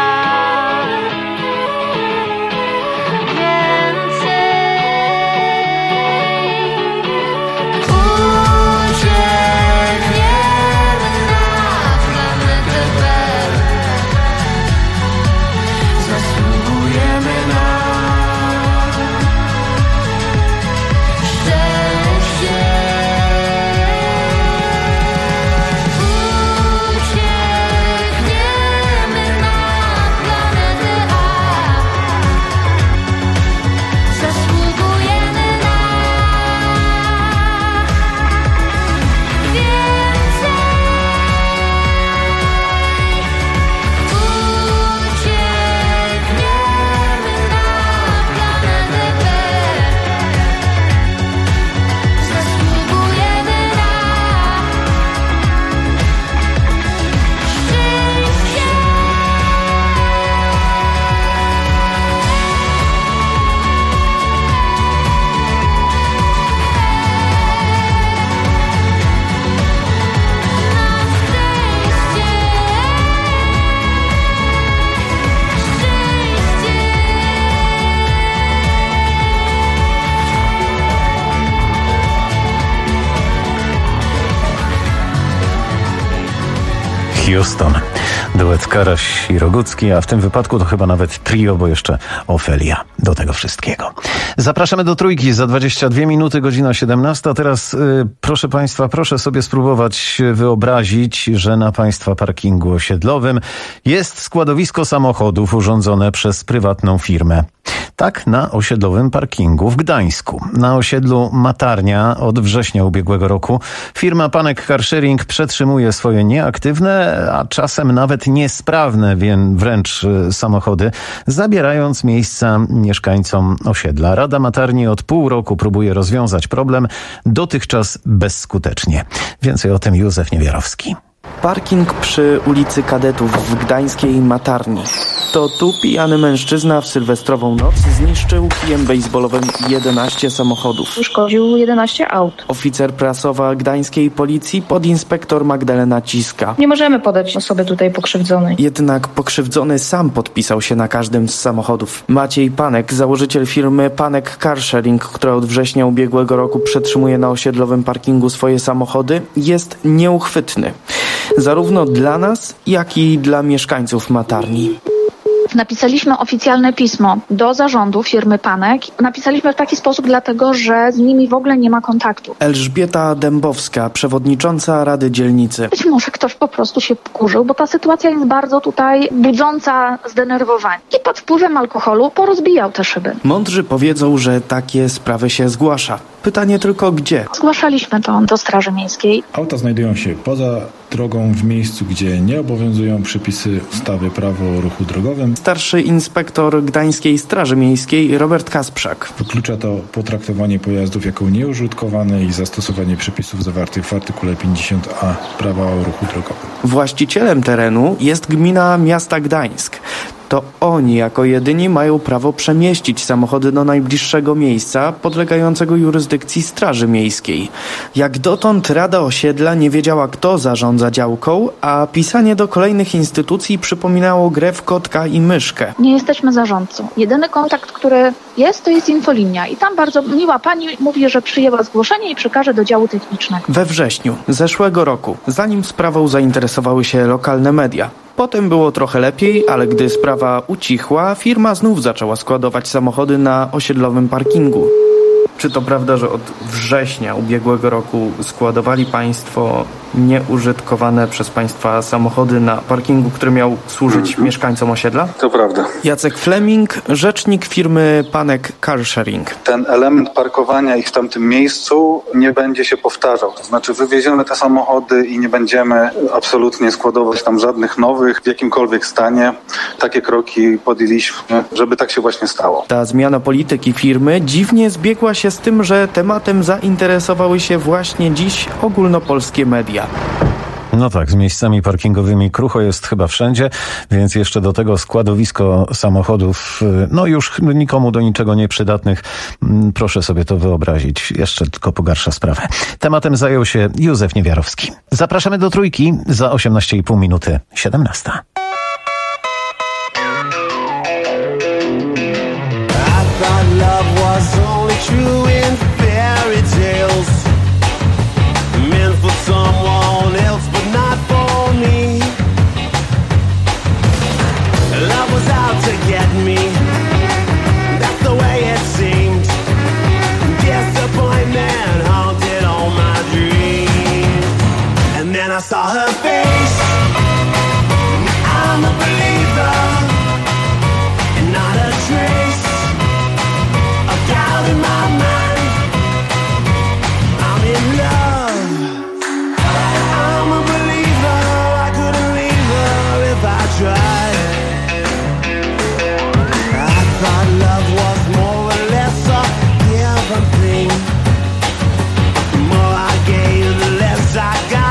Houston. Duet Karaś i Rogucki, a w tym wypadku to chyba nawet trio, bo jeszcze Ofelia do tego wszystkiego. Zapraszamy do Trójki za 22 minuty, godzina 17. Teraz proszę Państwa, proszę sobie spróbować wyobrazić, że na Państwa parkingu osiedlowym jest składowisko samochodów urządzone przez prywatną firmę. Tak, na osiedlowym parkingu w Gdańsku. Na osiedlu Matarnia od września ubiegłego roku firma Panek Car Sharing przetrzymuje swoje nieaktywne, a czasem nawet niesprawne wręcz samochody, zabierając miejsca mieszkańcom osiedla. Rada Matarni od pół roku próbuje rozwiązać problem, dotychczas bezskutecznie. Więcej o tym Józef Niewiarowski. Parking przy ulicy Kadetów w gdańskiej Matarni. To tu pijany mężczyzna w sylwestrową noc zniszczył kijem bejsbolowym 11 samochodów. Uszkodził 11 aut. Oficer prasowa gdańskiej policji, podinspektor Magdalena Ciska. Nie możemy podać osoby tutaj pokrzywdzonej. Jednak pokrzywdzony sam podpisał się na każdym z samochodów. Maciej Panek, założyciel firmy Panek Car Sharing, która od września ubiegłego roku przetrzymuje na osiedlowym parkingu swoje samochody, jest nieuchwytny. Zarówno dla nas, jak i dla mieszkańców Matarni. Napisaliśmy oficjalne pismo do zarządu firmy Panek. Napisaliśmy w taki sposób dlatego, że z nimi w ogóle nie ma kontaktu. Elżbieta Dębowska, przewodnicząca Rady Dzielnicy. Być może ktoś po prostu się wkurzył, bo ta sytuacja jest bardzo tutaj budząca zdenerwowanie. I pod wpływem alkoholu porozbijał te szyby. Mądrzy powiedzą, że takie sprawy się zgłasza. Pytanie tylko gdzie? Zgłaszaliśmy to do Straży Miejskiej. Auta znajdują się poza drogą, w miejscu, gdzie nie obowiązują przepisy ustawy Prawo o ruchu drogowym. Starszy inspektor Gdańskiej Straży Miejskiej Robert Kasprzak. Wyklucza to potraktowanie pojazdów jako nieużytkowane i zastosowanie przepisów zawartych w artykule 50a Prawa o ruchu drogowym. Właścicielem terenu jest gmina miasta Gdańsk. To oni jako jedyni mają prawo przemieścić samochody do najbliższego miejsca podlegającego jurysdykcji Straży Miejskiej. Jak dotąd Rada Osiedla nie wiedziała, kto zarządza działką, a pisanie do kolejnych instytucji przypominało grę w kotka i myszkę. Nie jesteśmy zarządcą. Jedyny kontakt, który jest, to jest infolinia. I tam bardzo miła pani mówi, że przyjęła zgłoszenie i przekaże do działu technicznego. We wrześniu zeszłego roku, zanim sprawą zainteresowały się lokalne media. Potem było trochę lepiej, ale gdy sprawa ucichła, firma znów zaczęła składować samochody na osiedlowym parkingu. Czy to prawda, że od września ubiegłego roku składowali Państwo nieużytkowane przez Państwa samochody na parkingu, który miał służyć mieszkańcom osiedla? To prawda. Jacek Fleming, rzecznik firmy Panek Car Sharing. Ten element parkowania ich w tamtym miejscu nie będzie się powtarzał. To znaczy wywieziemy te samochody i nie będziemy absolutnie składować tam żadnych nowych w jakimkolwiek stanie. Takie kroki podjęliśmy, żeby tak się właśnie stało. Ta zmiana polityki firmy dziwnie zbiegła się z tym, że tematem zainteresowały się właśnie dziś ogólnopolskie media. No tak, z miejscami parkingowymi krucho jest chyba wszędzie, więc jeszcze do tego składowisko samochodów, no już nikomu do niczego nieprzydatnych. Proszę sobie to wyobrazić. Jeszcze tylko pogarsza sprawę. Tematem zajął się Józef Niewiarowski. Zapraszamy do Trójki za 18,5 minuty 17. I saw her face. I'm a believer, and not a trace of doubt in my mind. I'm in love. I'm a believer. I couldn't leave her if I tried. I thought love was more or less a given thing. The more I gave, the less I got.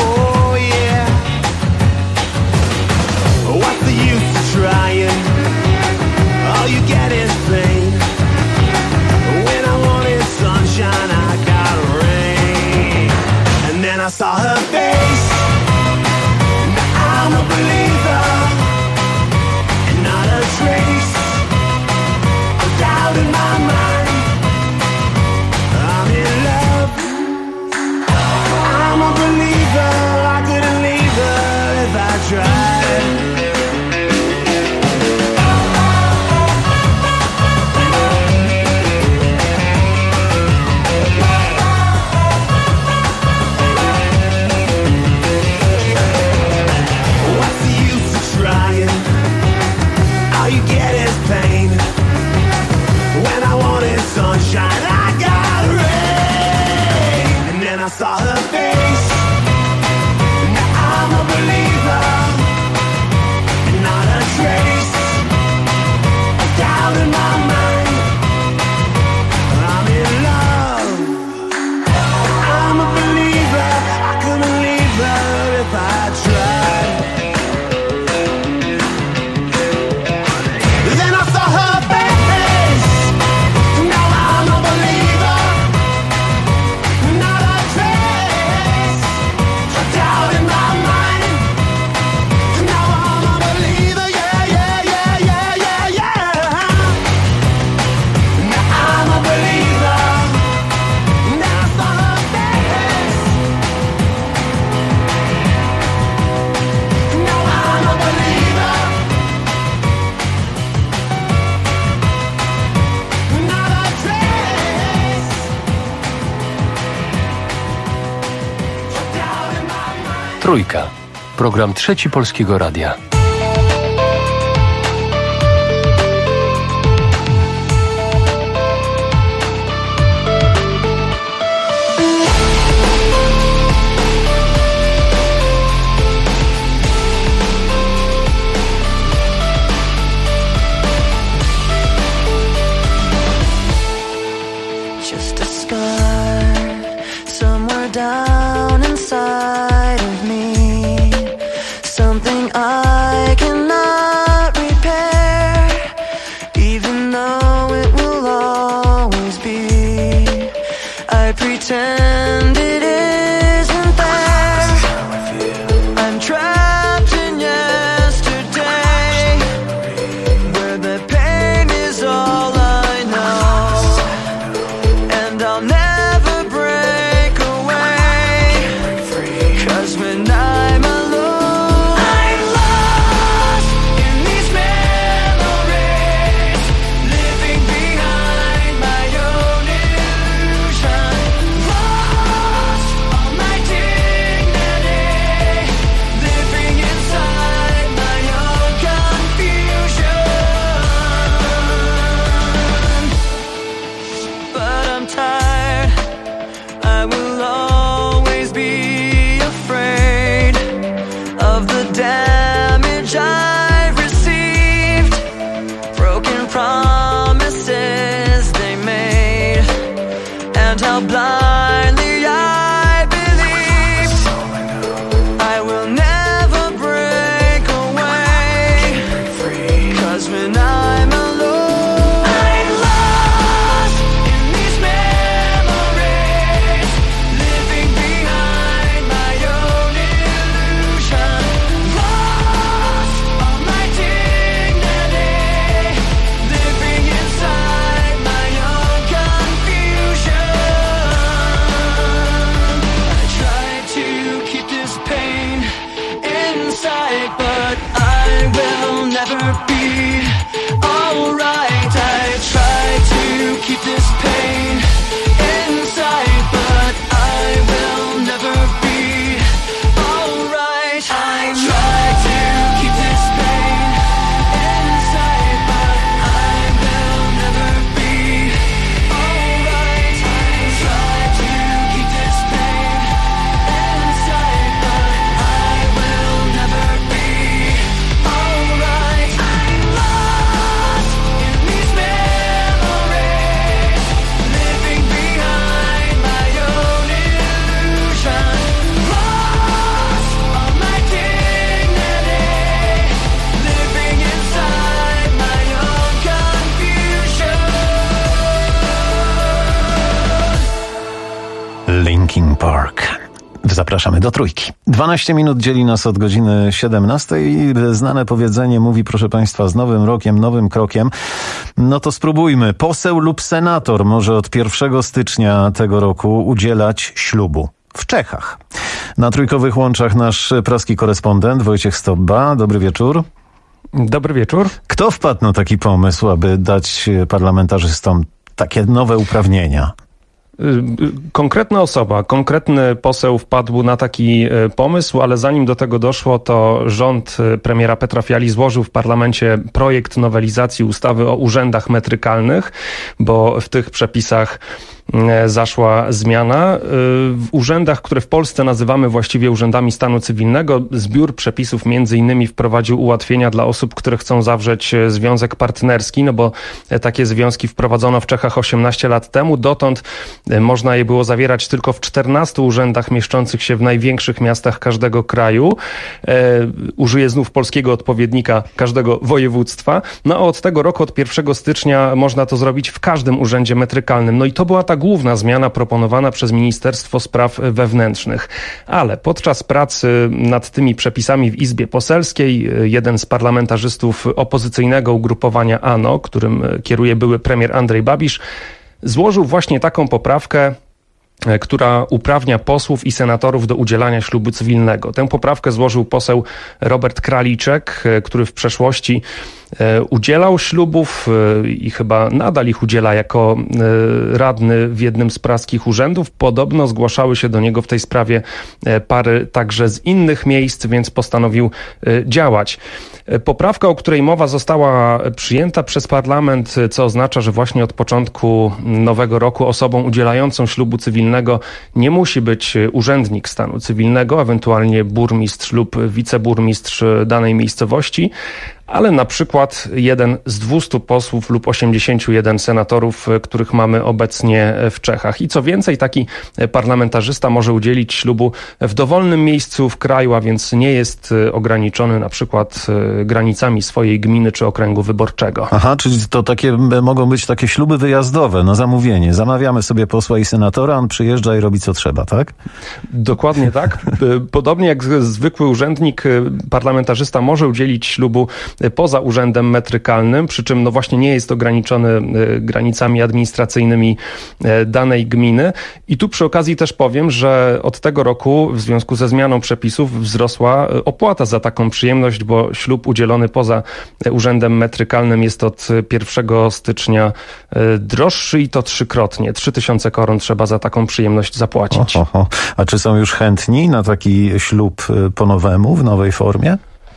Trying, all you get is pain. When I wanted sunshine, I got rain. And then I saw her face. Now I'm a believer, and not a trace of doubt in my mind. I'm in love. I'm a believer. I couldn't leave her if I tried. Sunshine, I got rain. And then I saw her face. Now I'm a believer, and not a trace of doubt in my mind. I'm in love. I'm a believer. I couldn't leave her if I tried. Then I saw her face. Trójka. Program Trzeci Polskiego Radia. Just a scar somewhere down inside of me. Something I of the damage I've received, broken promises they made, and how blindly I believed. I will never break away, 'cause when I'm alone, I'm lost in these memories, living behind my own illusion, lost all my dignity, living inside my own confusion. I try to keep this pain inside, but I will never be alright. I try to keep this pain inside, but I will never be alright. I try to keep this pain inside, but I will never be alright. I try to keep this pain inside, but I will never be alright. I'm lost in these memories, living behind my own illusion, lost all my dignity, living inside my own confusion. Linkin Park. Zapraszamy do Trójki. 12 minut dzieli nas od godziny 17 i znane powiedzenie mówi, proszę Państwa, z nowym rokiem, nowym krokiem. No to spróbujmy. Poseł lub senator może od 1 stycznia tego roku udzielać ślubu w Czechach. Na trójkowych łączach nasz praski korespondent Wojciech Stobba. Dobry wieczór. Dobry wieczór. Kto wpadł na taki pomysł, aby dać parlamentarzystom takie nowe uprawnienia? Konkretna osoba, konkretny poseł wpadł na taki pomysł, ale zanim do tego doszło, to rząd premiera Petra Fiali złożył w parlamencie projekt nowelizacji ustawy o urzędach metrykalnych, bo w tych przepisach zaszła zmiana. W urzędach, które w Polsce nazywamy właściwie urzędami stanu cywilnego, zbiór przepisów między innymi wprowadził ułatwienia dla osób, które chcą zawrzeć związek partnerski, no bo takie związki wprowadzono w Czechach 18 lat temu. Dotąd można je było zawierać tylko w 14 urzędach mieszczących się w największych miastach każdego kraju. Użyję znów polskiego odpowiednika każdego województwa. No a od tego roku, od 1 stycznia można to zrobić w każdym urzędzie metrykalnym. No i to była ta główna zmiana proponowana przez Ministerstwo Spraw Wewnętrznych. Ale podczas pracy nad tymi przepisami w Izbie Poselskiej jeden z parlamentarzystów opozycyjnego ugrupowania ANO, którym kieruje były premier Andrej Babiš, złożył właśnie taką poprawkę, która uprawnia posłów i senatorów do udzielania ślubu cywilnego. Tę poprawkę złożył poseł Robert Kraliczek, który w przeszłości udzielał ślubów i chyba nadal ich udziela jako radny w jednym z praskich urzędów. Podobno zgłaszały się do niego w tej sprawie pary także z innych miejsc, więc postanowił działać. Poprawka, o której mowa, została przyjęta przez parlament, co oznacza, że właśnie od początku nowego roku osobą udzielającą ślubu cywilnego nie musi być urzędnik stanu cywilnego, ewentualnie burmistrz lub wiceburmistrz danej miejscowości, ale na przykład jeden z 200 posłów lub 81 senatorów, których mamy obecnie w Czechach. I co więcej, taki parlamentarzysta może udzielić ślubu w dowolnym miejscu w kraju, a więc nie jest ograniczony na przykład granicami swojej gminy czy okręgu wyborczego. Aha, czyli to takie mogą być takie śluby wyjazdowe na zamówienie. Zamawiamy sobie posła i senatora, on przyjeżdża i robi co trzeba, tak? Dokładnie tak. Podobnie jak zwykły urzędnik, parlamentarzysta może udzielić ślubu poza urzędem metrykalnym, przy czym no właśnie nie jest ograniczony granicami administracyjnymi danej gminy. I tu przy okazji też powiem, że od tego roku w związku ze zmianą przepisów wzrosła opłata za taką przyjemność, bo ślub udzielony poza urzędem metrykalnym jest od 1 stycznia droższy i to 3-krotnie. 3000 koron trzeba za taką przyjemność zapłacić. A czy są już chętni na taki ślub po nowemu, w nowej formie?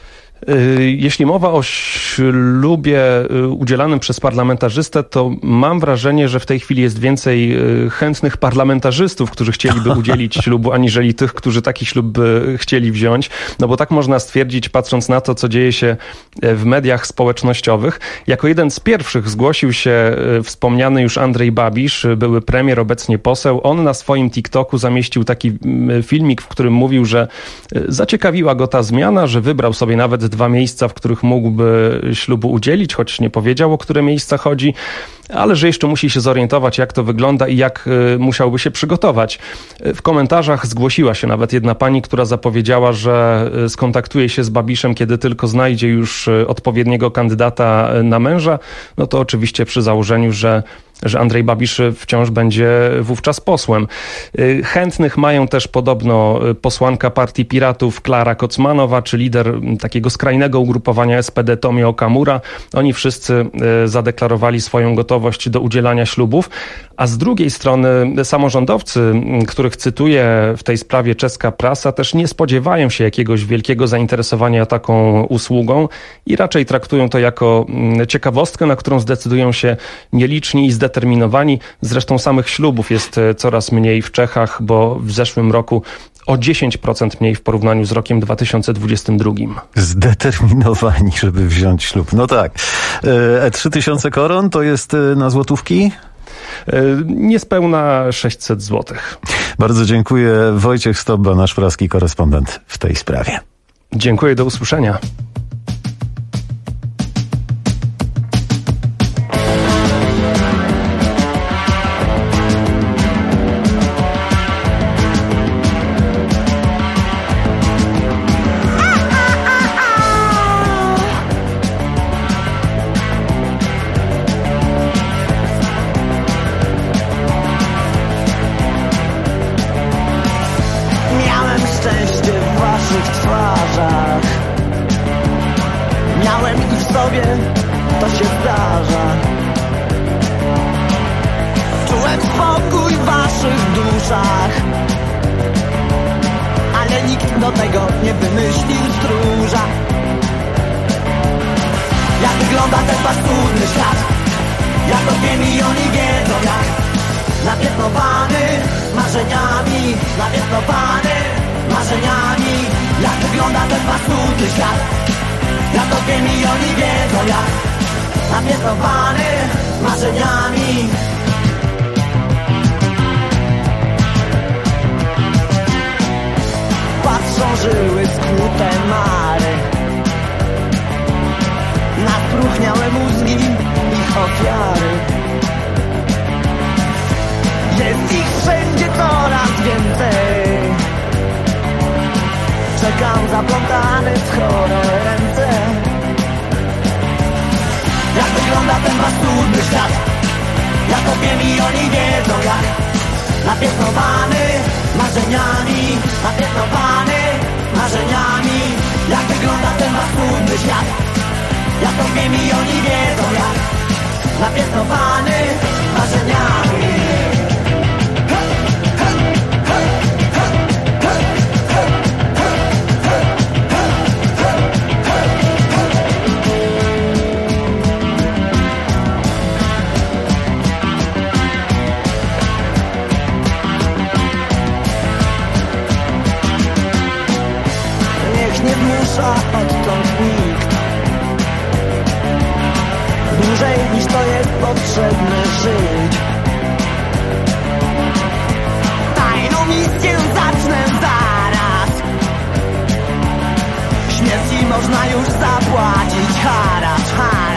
Jeśli mowa o ślubie udzielanym przez parlamentarzystę, to mam wrażenie, że w tej chwili jest więcej chętnych parlamentarzystów, którzy chcieliby udzielić ślubu, aniżeli tych, którzy taki ślub by chcieli wziąć. No bo tak można stwierdzić, patrząc na to, co dzieje się w mediach społecznościowych. Jako jeden z pierwszych zgłosił się wspomniany już Andrzej Babisz, były premier, obecnie poseł. On na swoim TikToku zamieścił taki filmik, w którym mówił, że zaciekawiła go ta zmiana, że wybrał sobie nawet 2 miejsca, w których mógłby ślubu udzielić, choć nie powiedział, o które miejsca chodzi, ale że jeszcze musi się zorientować, jak to wygląda i jak musiałby się przygotować. W komentarzach zgłosiła się nawet jedna pani, która zapowiedziała, że skontaktuje się z Babiszem, kiedy tylko znajdzie już odpowiedniego kandydata na męża. No to oczywiście przy założeniu, że Andrzej Babisz wciąż będzie wówczas posłem. Chętnych mają też podobno posłanka Partii Piratów Klara Kocmanowa, czy lider takiego skrajnego ugrupowania SPD Tomio Okamura. Oni wszyscy zadeklarowali swoją gotowość do udzielania ślubów, a z drugiej strony samorządowcy, których cytuje w tej sprawie czeska prasa, też nie spodziewają się jakiegoś wielkiego zainteresowania taką usługą i raczej traktują to jako ciekawostkę, na którą zdecydują się nieliczni i zdeterminowani. Zresztą samych ślubów jest coraz mniej w Czechach, bo w zeszłym roku o 10% mniej w porównaniu z rokiem 2022. Zdeterminowani, żeby wziąć ślub. No tak. 3000 koron to jest na złotówki? Niespełna 600 złotych. Bardzo dziękuję. Wojciech Stobba, nasz praski korespondent w tej sprawie. Dziękuję, do usłyszenia. Można już zapłacić haracz.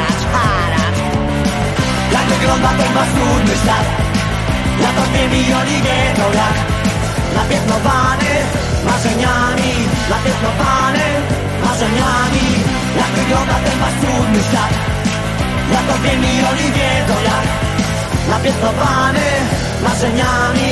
Jak wygląda ten wasz trudny świat? Ja to 2 miliony wiedzą jak. Napiętnowany marzeniami. Jak wygląda ten wasz trudny świat? Ja to 2 miliony wiedzą jak. Napiętnowany marzeniami.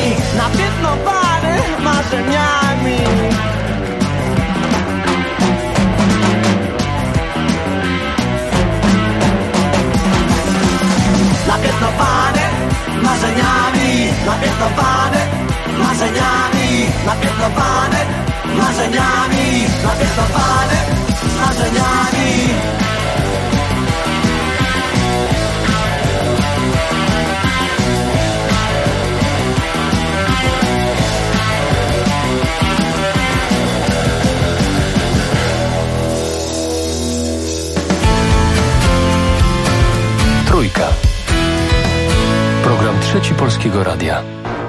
Napiętnowane marzeniami, napiętnowane marzeniami, napiętnowane marzeniami, napiętnowane marzeniami. Polskiego Radia.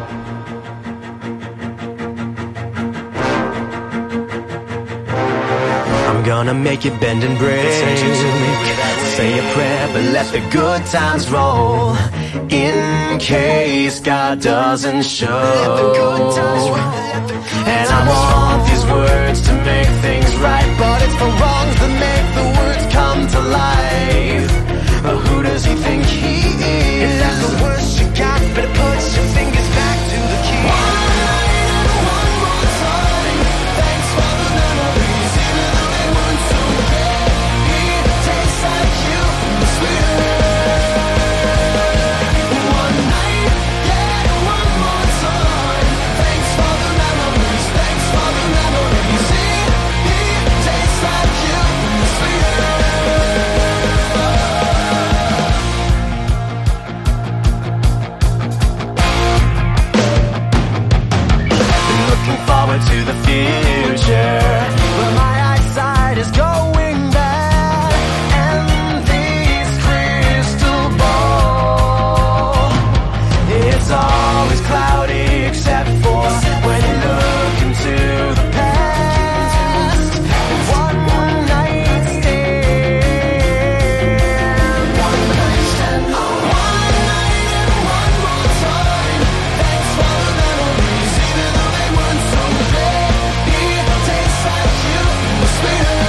I'm gonna make it bend and break. Say a prayer, but let the good times roll. In case God doesn't show. And I want these words to make things right, but it's the wrongs that make the words come to life. Who does he think he is? Is that the worst you got? Better put your fingers back to the key. One more time. Thanks for the memories, even though they weren't so great. It tastes like you, sweeter. One night, yeah, one more time. Thanks for the memories, thanks for the memories. It tastes like you, sweeter. Forward to the future, but my eyesight is going bad, and this crystal ball, it's always cloudy except for when you look into the past. One night stand, one night stand, one night and one more time. Thanks for the memories, even though they weren't so great. It tastes like you, sweeter.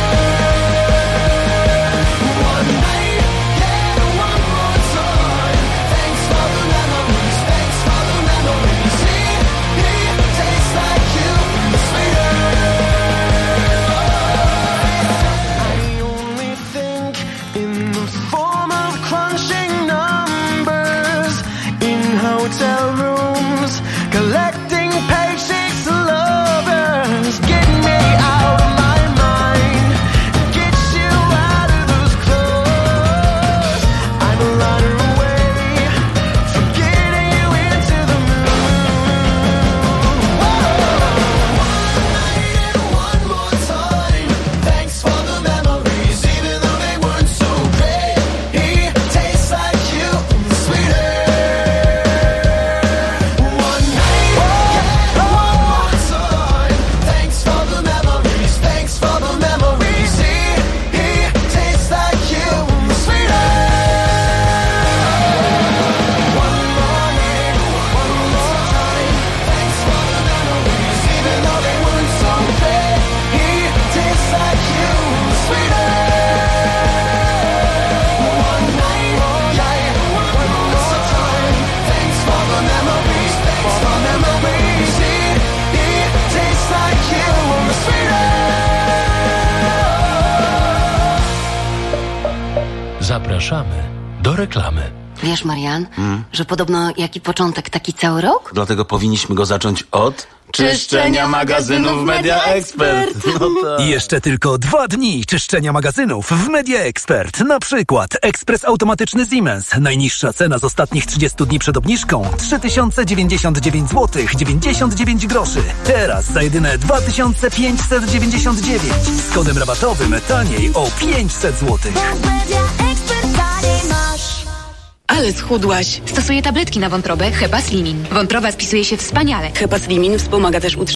One night, yeah, one more time. Thanks for the memories, thanks for the memories. It tastes like you, sweeter. I only think in the form of crunching numbers in hotel rooms, collecting paychecks, lovers. Get me out of my mind, get you out of those clothes. I'm a runner away from getting you into the moon. One night and one more time. Thanks for the memories, even though they weren't so great. It tastes like you, sweeter. One night, yeah, one more time. Thanks for the memories, thanks for the memories. It tastes like you, sweeter. One more night, one more time. Thanks for the memories, even though they weren't so great. It tastes like you, sweeter. One night, yeah, one more time. Thanks for the memories, thanks for the memories. It tastes like you, sweeter. Zapraszamy do reklamy. Wiesz, Marian, że podobno jaki początek, taki cały rok? Dlatego powinniśmy go zacząć od czyszczenia magazynów Media Expert. No tak. Jeszcze tylko 2 dni czyszczenia magazynów w Media Expert. Na przykład ekspres automatyczny Siemens. Najniższa cena z ostatnich 30 dni przed obniżką 3099 zł 99 groszy. Teraz za jedyne 2599. Z kodem rabatowym taniej o 500 zł. Ale schudłaś. Stosuję tabletki na wątrobę Hepa Slimin. Wątroba spisuje się wspaniale. Hepa Slimin wspomaga też